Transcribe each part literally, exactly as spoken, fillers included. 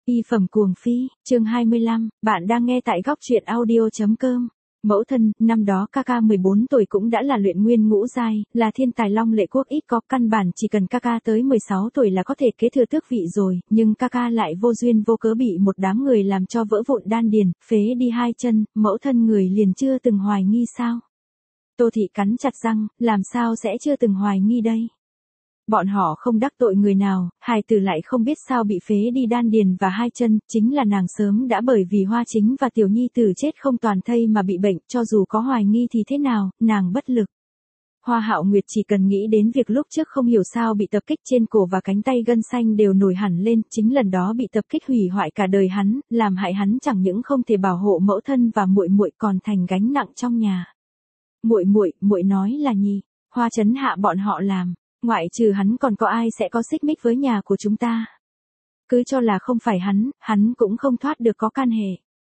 Y phẩm cuồng phi, chương hai mươi lăm, bạn đang nghe tại góc truyện audio.com. Mẫu thân, năm đó ca ca mười bốn tuổi cũng đã là luyện nguyên ngũ giai, là thiên tài long lệ quốc ít có, căn bản chỉ cần ca ca tới mười sáu tuổi là có thể kế thừa tước vị rồi, nhưng ca ca lại vô duyên vô cớ bị một đám người làm cho vỡ vụn đan điền, phế đi hai chân, mẫu thân người liền chưa từng hoài nghi sao? Tô Thị cắn chặt răng, làm sao sẽ chưa từng hoài nghi đây? Bọn họ không đắc tội người nào, hài tử lại không biết sao bị phế đi đan điền và hai chân, chính là nàng sớm đã bởi vì Hoa Chính và Tiểu Nhi tử chết không toàn thây mà bị bệnh, cho dù có hoài nghi thì thế nào, nàng bất lực. Hoa Hạo Nguyệt chỉ cần nghĩ đến việc lúc trước không hiểu sao bị tập kích trên cổ và cánh tay gân xanh đều nổi hẳn lên, chính lần đó bị tập kích hủy hoại cả đời hắn, làm hại hắn chẳng những không thể bảo hộ mẫu thân và muội muội còn thành gánh nặng trong nhà. Muội muội, muội nói là Nhi, Hoa Chấn Hạ bọn họ làm. Ngoại trừ hắn còn có ai sẽ có xích mích với nhà của chúng ta. Cứ cho là không phải hắn, hắn cũng không thoát được có can hệ.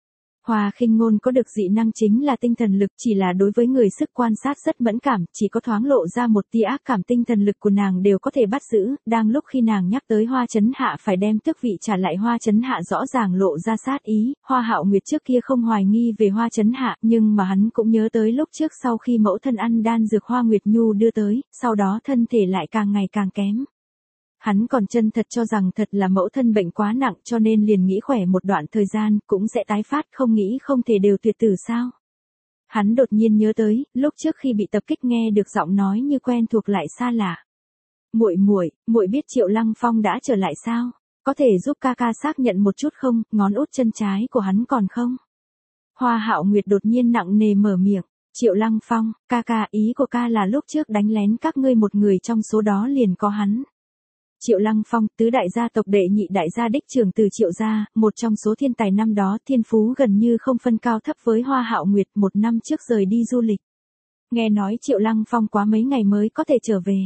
Hoa Khinh Ngôn có được dị năng chính là tinh thần lực, chỉ là đối với người sức quan sát rất mẫn cảm, chỉ có thoáng lộ ra một tia ác cảm tinh thần lực của nàng đều có thể bắt giữ, đang lúc khi nàng nhắc tới Hoa Chấn Hạ phải đem tước vị trả lại Hoa Chấn Hạ rõ ràng lộ ra sát ý, Hoa Hạo Nguyệt trước kia không hoài nghi về Hoa Chấn Hạ, nhưng mà hắn cũng nhớ tới lúc trước sau khi mẫu thân ăn đan dược Hoa Nguyệt Nhu đưa tới, sau đó thân thể lại càng ngày càng kém. Hắn còn chân thật cho rằng thật là mẫu thân bệnh quá nặng cho nên liền nghĩ khỏe một đoạn thời gian cũng sẽ tái phát, không nghĩ không thể đều tuyệt tử sao. Hắn đột nhiên nhớ tới, lúc trước khi bị tập kích nghe được giọng nói như quen thuộc lại xa lạ. Muội muội, muội biết Triệu Lăng Phong đã trở lại sao? Có thể giúp ca ca xác nhận một chút không, ngón út chân trái của hắn còn không? Hoa Hạo Nguyệt đột nhiên nặng nề mở miệng. Triệu Lăng Phong, ca ca, ý của ca là lúc trước đánh lén các ngươi một người trong số đó liền có hắn. Triệu Lăng Phong, tứ đại gia tộc đệ nhị đại gia đích trưởng từ Triệu gia, một trong số thiên tài năm đó, thiên phú gần như không phân cao thấp với Hoa Hạo Nguyệt, một năm trước rời đi du lịch. Nghe nói Triệu Lăng Phong quá mấy ngày mới có thể trở về.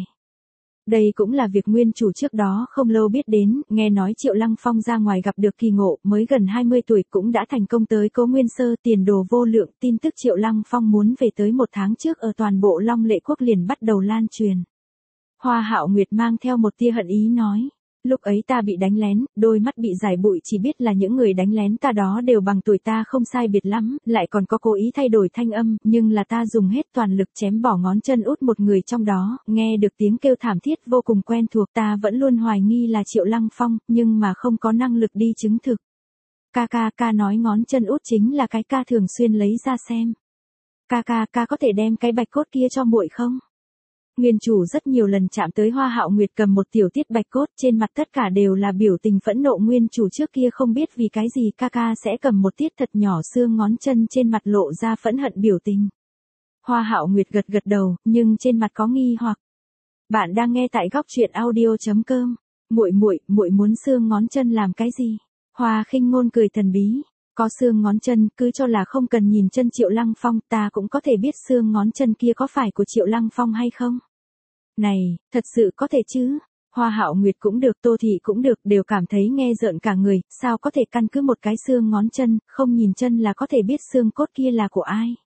Đây cũng là việc nguyên chủ trước đó không lâu biết đến, nghe nói Triệu Lăng Phong ra ngoài gặp được kỳ ngộ, mới gần hai mươi tuổi cũng đã thành công tới Cố Nguyên Sơ, tiền đồ vô lượng, tin tức Triệu Lăng Phong muốn về tới một tháng trước ở toàn bộ Long Lệ Quốc liền bắt đầu lan truyền. Hoa Hạo Nguyệt mang theo một tia hận ý nói, lúc ấy ta bị đánh lén, đôi mắt bị giải bụi chỉ biết là những người đánh lén ta đó đều bằng tuổi ta không sai biệt lắm, lại còn có cố ý thay đổi thanh âm, nhưng là ta dùng hết toàn lực chém bỏ ngón chân út một người trong đó, nghe được tiếng kêu thảm thiết vô cùng quen thuộc, ta vẫn luôn hoài nghi là Triệu Lăng Phong, nhưng mà không có năng lực đi chứng thực. Ca ca, ca nói ngón chân út chính là cái ca thường xuyên lấy ra xem. Ca ca, ca có thể đem cái bạch cốt kia cho muội không? Nguyên chủ rất nhiều lần chạm tới Hoa Hạo Nguyệt cầm một tiểu tiết bạch cốt, trên mặt tất cả đều là biểu tình phẫn nộ. Nguyên chủ trước kia không biết vì cái gì ca ca sẽ cầm một tiết thật nhỏ xương ngón chân, trên mặt lộ ra phẫn hận biểu tình. Hoa Hạo Nguyệt gật gật đầu, nhưng trên mặt có nghi hoặc. Bạn đang nghe tại góc truyện audio.com. Muội muội, muội muốn xương ngón chân làm cái gì? Hoa Khinh Ngôn cười thần bí. Có xương ngón chân, cứ cho là không cần nhìn chân Triệu Lăng Phong, ta cũng có thể biết xương ngón chân kia có phải của Triệu Lăng Phong hay không. Này, thật sự có thể chứ? Hoa Hạo Nguyệt cũng được, Tô Thị cũng được, đều cảm thấy nghe rợn cả người, sao có thể căn cứ một cái xương ngón chân, không nhìn chân là có thể biết xương cốt kia là của ai.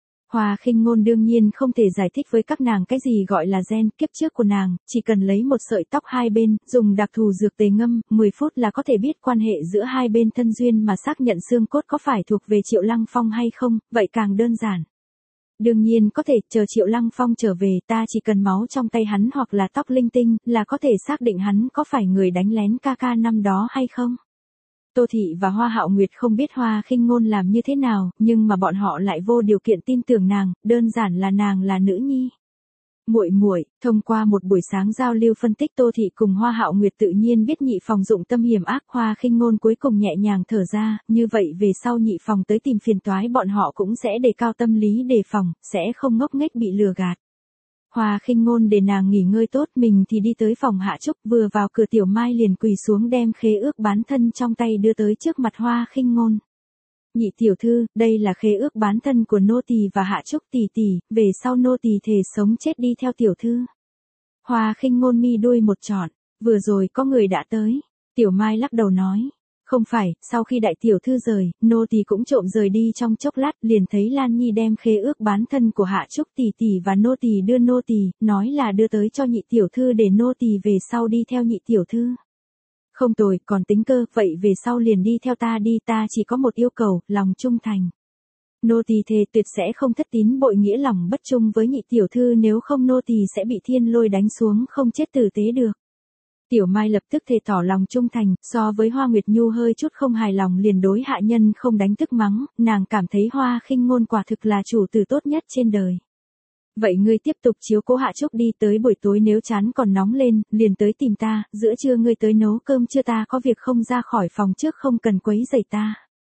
Hoa Khinh Ngôn đương nhiên không thể giải thích với các nàng cái gì gọi là gen, kiếp trước của nàng, chỉ cần lấy một sợi tóc hai bên, dùng đặc thù dược tề ngâm, mười phút là có thể biết quan hệ giữa hai bên thân duyên mà xác nhận xương cốt có phải thuộc về Triệu Lăng Phong hay không, vậy càng đơn giản. Đương nhiên có thể, chờ Triệu Lăng Phong trở về, ta chỉ cần máu trong tay hắn hoặc là tóc linh tinh, là có thể xác định hắn có phải người đánh lén ca ca năm đó hay không. Tô Thị và Hoa Hạo Nguyệt không biết Hoa Khinh Ngôn làm như thế nào, nhưng mà bọn họ lại vô điều kiện tin tưởng nàng, đơn giản là nàng là nữ nhi. Muội muội, thông qua một buổi sáng giao lưu phân tích, Tô Thị cùng Hoa Hạo Nguyệt tự nhiên biết Nhị Phòng dụng tâm hiểm ác. Hoa Khinh Ngôn cuối cùng nhẹ nhàng thở ra, như vậy về sau Nhị Phòng tới tìm phiền toái bọn họ cũng sẽ đề cao tâm lý đề phòng, sẽ không ngốc nghếch bị lừa gạt. Hoa Khinh Ngôn để nàng nghỉ ngơi tốt, mình thì đi tới phòng Hạ Trúc, vừa vào cửa Tiểu Mai liền quỳ xuống đem khế ước bán thân trong tay đưa tới trước mặt Hoa Khinh Ngôn. Nhị tiểu thư, đây là khế ước bán thân của nô tỳ và Hạ Trúc tỷ tỷ, về sau nô tỳ thề sống chết đi theo tiểu thư. Hoa Khinh Ngôn mi đuôi một trọn, vừa rồi có người đã tới. Tiểu Mai lắc đầu nói, không phải, sau khi đại tiểu thư rời, nô tỳ cũng trộm rời đi trong chốc lát, liền thấy Lan Nhi đem khế ước bán thân của Hạ Trúc tỷ tỷ và nô tỳ đưa nô tỳ, nói là đưa tới cho nhị tiểu thư để nô tỳ về sau đi theo nhị tiểu thư. Không tồi, còn tính cơ, vậy về sau liền đi theo ta đi, ta chỉ có một yêu cầu, lòng trung thành. Nô tỳ thề tuyệt sẽ không thất tín bội nghĩa lòng bất trung với nhị tiểu thư, nếu không nô tỳ sẽ bị thiên lôi đánh xuống không chết tử tế được. Tiểu Mai lập tức thề tỏ lòng trung thành, so với Hoa Nguyệt Nhu hơi chút không hài lòng liền đối hạ nhân không đánh tức mắng, nàng cảm thấy Hoa Khinh Ngôn quả thực là chủ tử tốt nhất trên đời. Vậy ngươi tiếp tục chiếu cố Hạ Trúc đi, tới buổi tối nếu chán còn nóng lên, liền tới tìm ta, giữa trưa ngươi tới nấu cơm chưa, ta có việc không ra khỏi phòng trước, không cần quấy rầy ta.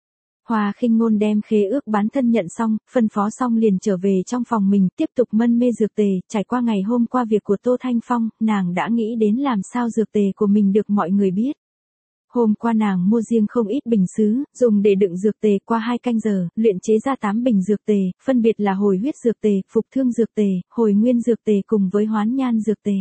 Hoa Khinh Ngôn đem khế ước bán thân nhận xong, phân phó xong liền trở về trong phòng mình, tiếp tục mân mê dược tề, trải qua ngày hôm qua việc của Tô Thanh Phong, nàng đã nghĩ đến làm sao dược tề của mình được mọi người biết. Hôm qua nàng mua riêng không ít bình sứ, dùng để đựng dược tề, qua hai canh giờ, luyện chế ra tám bình dược tề, phân biệt là hồi huyết dược tề, phục thương dược tề, hồi nguyên dược tề cùng với hoán nhan dược tề.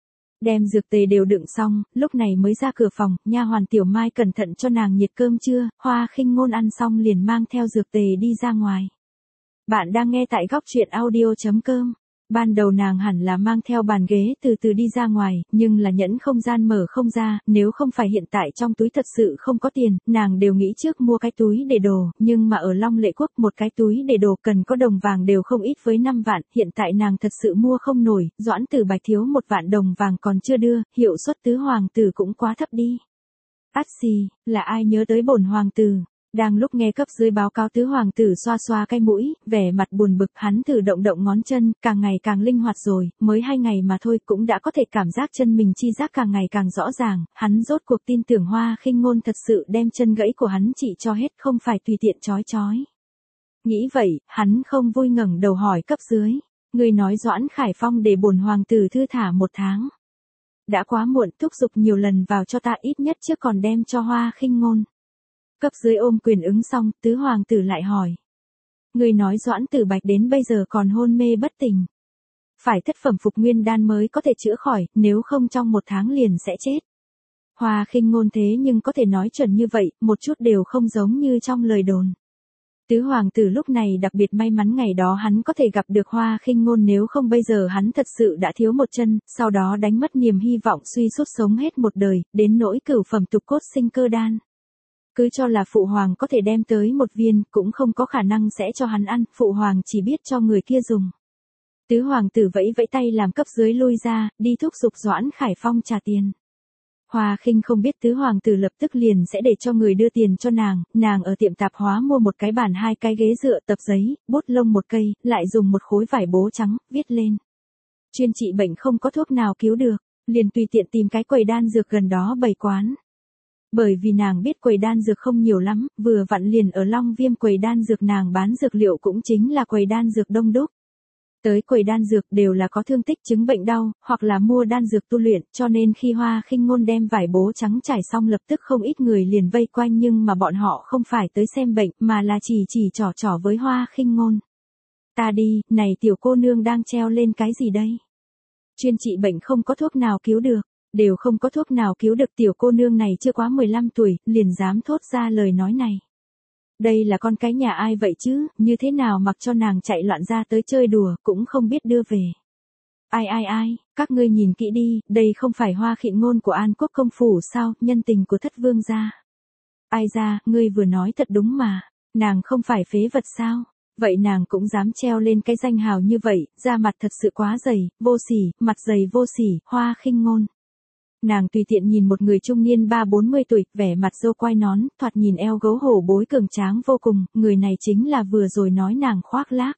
Đem dược tề đều đựng xong, lúc này mới ra cửa phòng, nha hoàn Tiểu Mai cẩn thận cho nàng nhiệt cơm trưa, Hoa Khinh Ngôn ăn xong liền mang theo dược tề đi ra ngoài. Bạn đang nghe tại góc truyện audio chấm com. Ban đầu nàng hẳn là mang theo bàn ghế từ từ đi ra ngoài, nhưng là nhẫn không gian mở không ra, nếu không phải hiện tại trong túi thật sự không có tiền, nàng đều nghĩ trước mua cái túi để đồ, nhưng mà ở Long Lệ Quốc một cái túi để đồ cần có đồng vàng đều không ít với năm vạn, hiện tại nàng thật sự mua không nổi, Doãn Tử Bạch thiếu một vạn đồng vàng còn chưa đưa, hiệu suất tứ hoàng tử cũng quá thấp đi. Át xì, là ai nhớ tới bổn hoàng tử? Đang lúc nghe cấp dưới báo cáo tứ hoàng tử xoa xoa cái mũi, vẻ mặt buồn bực, hắn thử động động ngón chân, càng ngày càng linh hoạt rồi, mới hai ngày mà thôi cũng đã có thể cảm giác chân mình chi giác càng ngày càng rõ ràng, hắn rốt cuộc tin tưởng Hoa Khinh Ngôn thật sự đem chân gãy của hắn trị cho hết, không phải tùy tiện chói chói. Nghĩ vậy, hắn không vui ngẩng đầu hỏi cấp dưới, người nói Doãn Khải Phong để bổn hoàng tử thư thả một tháng. Đã quá muộn, thúc giục nhiều lần vào cho ta, ít nhất trước còn đem cho Hoa Khinh Ngôn. Cấp dưới ôm quyền ứng xong, tứ hoàng tử lại hỏi. Người nói Doãn Tử Bạch đến bây giờ còn hôn mê bất tỉnh. Phải thất phẩm phục nguyên đan mới có thể chữa khỏi, nếu không trong một tháng liền sẽ chết. Hoa Khinh Ngôn thế nhưng có thể nói chuẩn như vậy, một chút đều không giống như trong lời đồn. Tứ hoàng tử lúc này đặc biệt may mắn ngày đó hắn có thể gặp được Hoa Khinh Ngôn, nếu không bây giờ hắn thật sự đã thiếu một chân, sau đó đánh mất niềm hy vọng, suy sút sống hết một đời, đến nỗi cửu phẩm tục cốt sinh cơ đan. Cứ cho là phụ hoàng có thể đem tới một viên, cũng không có khả năng sẽ cho hắn ăn, phụ hoàng chỉ biết cho người kia dùng. Tứ hoàng tử vẫy vẫy tay làm cấp dưới lui ra, đi thúc giục Doãn Khải Phong trả tiền. Hoa Khinh không biết tứ hoàng tử lập tức liền sẽ để cho người đưa tiền cho nàng, nàng ở tiệm tạp hóa mua một cái bàn, hai cái ghế dựa, tập giấy, bút lông một cây, lại dùng một khối vải bố trắng, viết lên. Chuyên trị bệnh không có thuốc nào cứu được, liền tùy tiện tìm cái quầy đan dược gần đó bày quán. Bởi vì nàng biết quầy đan dược không nhiều lắm, vừa vặn liền ở Long Viêm quầy đan dược nàng bán dược liệu cũng chính là quầy đan dược đông đúc. Tới quầy đan dược đều là có thương tích chứng bệnh đau, hoặc là mua đan dược tu luyện, cho nên khi Hoa Khinh Ngôn đem vải bố trắng trải xong lập tức không ít người liền vây quanh, nhưng mà bọn họ không phải tới xem bệnh, mà là chỉ chỉ trò trò với Hoa Khinh Ngôn. Ta đi, này tiểu cô nương đang treo lên cái gì đây? Chuyên trị bệnh không có thuốc nào cứu được. Đều không có thuốc nào cứu được, tiểu cô nương này chưa quá mười lăm tuổi, liền dám thốt ra lời nói này. Đây là con cái nhà ai vậy chứ, như thế nào mặc cho nàng chạy loạn ra tới chơi đùa, cũng không biết đưa về. Ai ai ai, các ngươi nhìn kỹ đi, đây không phải Hoa Khinh Ngôn của An Quốc công phủ sao, nhân tình của thất vương gia. Ai ra, ngươi vừa nói thật đúng mà, nàng không phải phế vật sao? Vậy nàng cũng dám treo lên cái danh hào như vậy, da mặt thật sự quá dày, vô sỉ, mặt dày vô sỉ, Hoa Khinh Ngôn. Nàng tùy tiện nhìn một người trung niên ba bốn mươi tuổi, vẻ mặt râu quai nón, thoạt nhìn eo gấu hổ bối cường tráng vô cùng, người này chính là vừa rồi nói nàng khoác lác.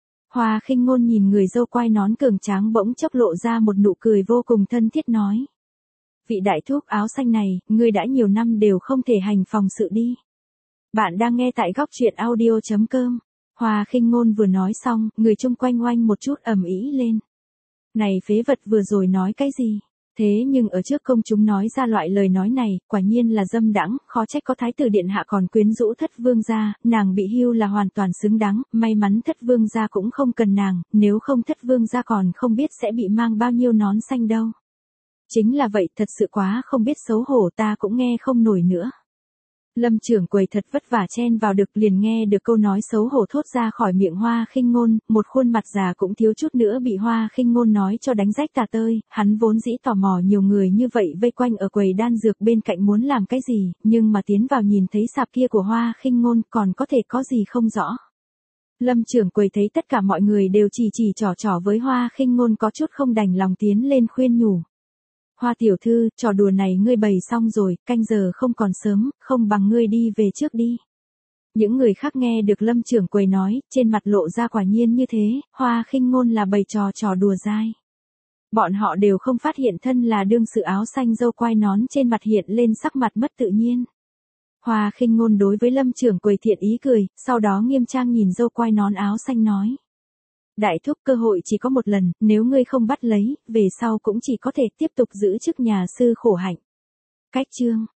Hoa Khinh Ngôn nhìn người râu quai nón cường tráng bỗng chốc lộ ra một nụ cười vô cùng thân thiết nói. Vị đại thúc áo xanh này, ngươi đã nhiều năm đều không thể hành phòng sự đi. Bạn đang nghe tại góc truyện audio chấm com. Hoa Khinh Ngôn vừa nói xong, người chung quanh oanh một chút ầm ĩ lên. Này phế vật vừa rồi nói cái gì? Thế nhưng ở trước công chúng nói ra loại lời nói này, quả nhiên là dâm đãng, khó trách có thái tử điện hạ còn quyến rũ thất vương gia, nàng bị hưu là hoàn toàn xứng đáng, may mắn thất vương gia cũng không cần nàng, nếu không thất vương gia còn không biết sẽ bị mang bao nhiêu nón xanh đâu. Chính là vậy, thật sự quá không biết xấu hổ, ta cũng nghe không nổi nữa. Lâm trưởng quầy thật vất vả chen vào được, liền nghe được câu nói xấu hổ thốt ra khỏi miệng Hoa Khinh Ngôn, một khuôn mặt già cũng thiếu chút nữa bị Hoa Khinh Ngôn nói cho đánh rách tả tơi. Hắn vốn dĩ tò mò nhiều người như vậy vây quanh ở quầy đan dược bên cạnh muốn làm cái gì, nhưng mà tiến vào nhìn thấy sạp kia của Hoa Khinh Ngôn còn có thể có gì không rõ. Lâm trưởng quầy thấy tất cả mọi người đều chỉ chỉ trò trò với Hoa Khinh Ngôn, có chút không đành lòng tiến lên khuyên nhủ. Hoa tiểu thư, trò đùa này ngươi bày xong rồi, canh giờ không còn sớm, không bằng ngươi đi về trước đi. Những người khác nghe được Lâm trưởng quầy nói, trên mặt lộ ra quả nhiên như thế, Hoa Khinh Ngôn là bày trò trò đùa dai. Bọn họ đều không phát hiện thân là đương sự áo xanh râu quai nón trên mặt hiện lên sắc mặt mất tự nhiên. Hoa Khinh Ngôn đối với Lâm trưởng quầy thiện ý cười, sau đó nghiêm trang nhìn râu quai nón áo xanh nói. Đại thúc, cơ hội chỉ có một lần, nếu ngươi không bắt lấy, về sau cũng chỉ có thể tiếp tục giữ chức nhà sư khổ hạnh. Cách chương